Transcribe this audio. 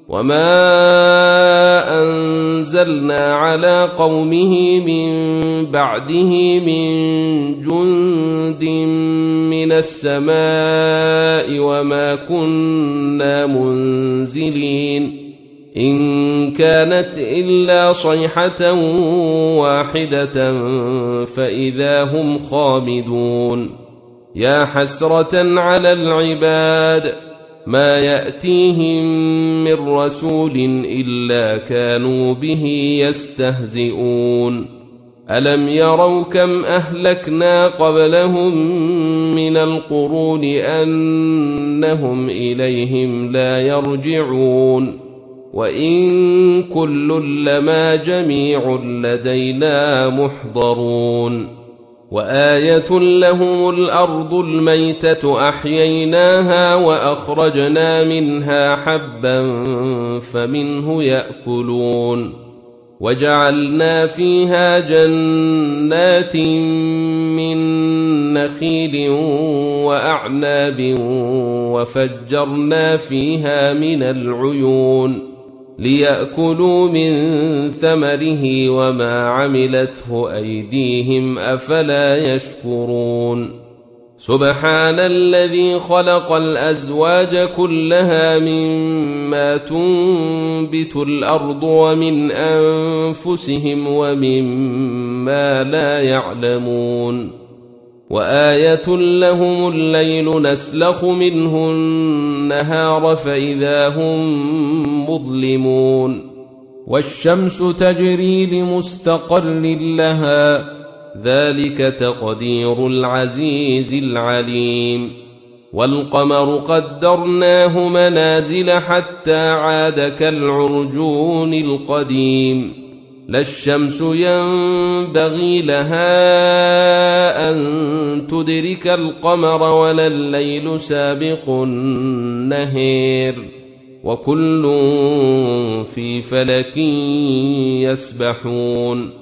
وما أنزلنا على قومه من بعده من جند من السماء وما كنا منزلين إن كانت إلا صيحة واحدة فإذا هم خامدون يا حسرة على العباد ما يأتيهم من رسول إلا كانوا به يستهزئون ألم يروا كم أهلكنا قبلهم من القرون أنهم إليهم لا يرجعون وإن كل لما جميع لدينا محضرون وآية لهم الأرض الميتة أحييناها وأخرجنا منها حبا فمنه يأكلون وجعلنا فيها جنات من نخيل وأعناب وفجرنا فيها من العيون ليأكلوا من ثمره وما عملته أيديهم أفلا يشكرون سبحان الذي خلق الأزواج كلها مما تنبت الأرض ومن أنفسهم ومما لا يعلمون وآية لهم الليل نسلخ منه النهار فإذا هم مظلمون والشمس تجري لمستقر لها ذلك تقدير العزيز العليم والقمر قدرناه منازل حتى عاد كالعرجون القديم لا الشمس ينبغي لها أن تدرك القمر ولا الليل سابق النهار وكل في فلك يسبحون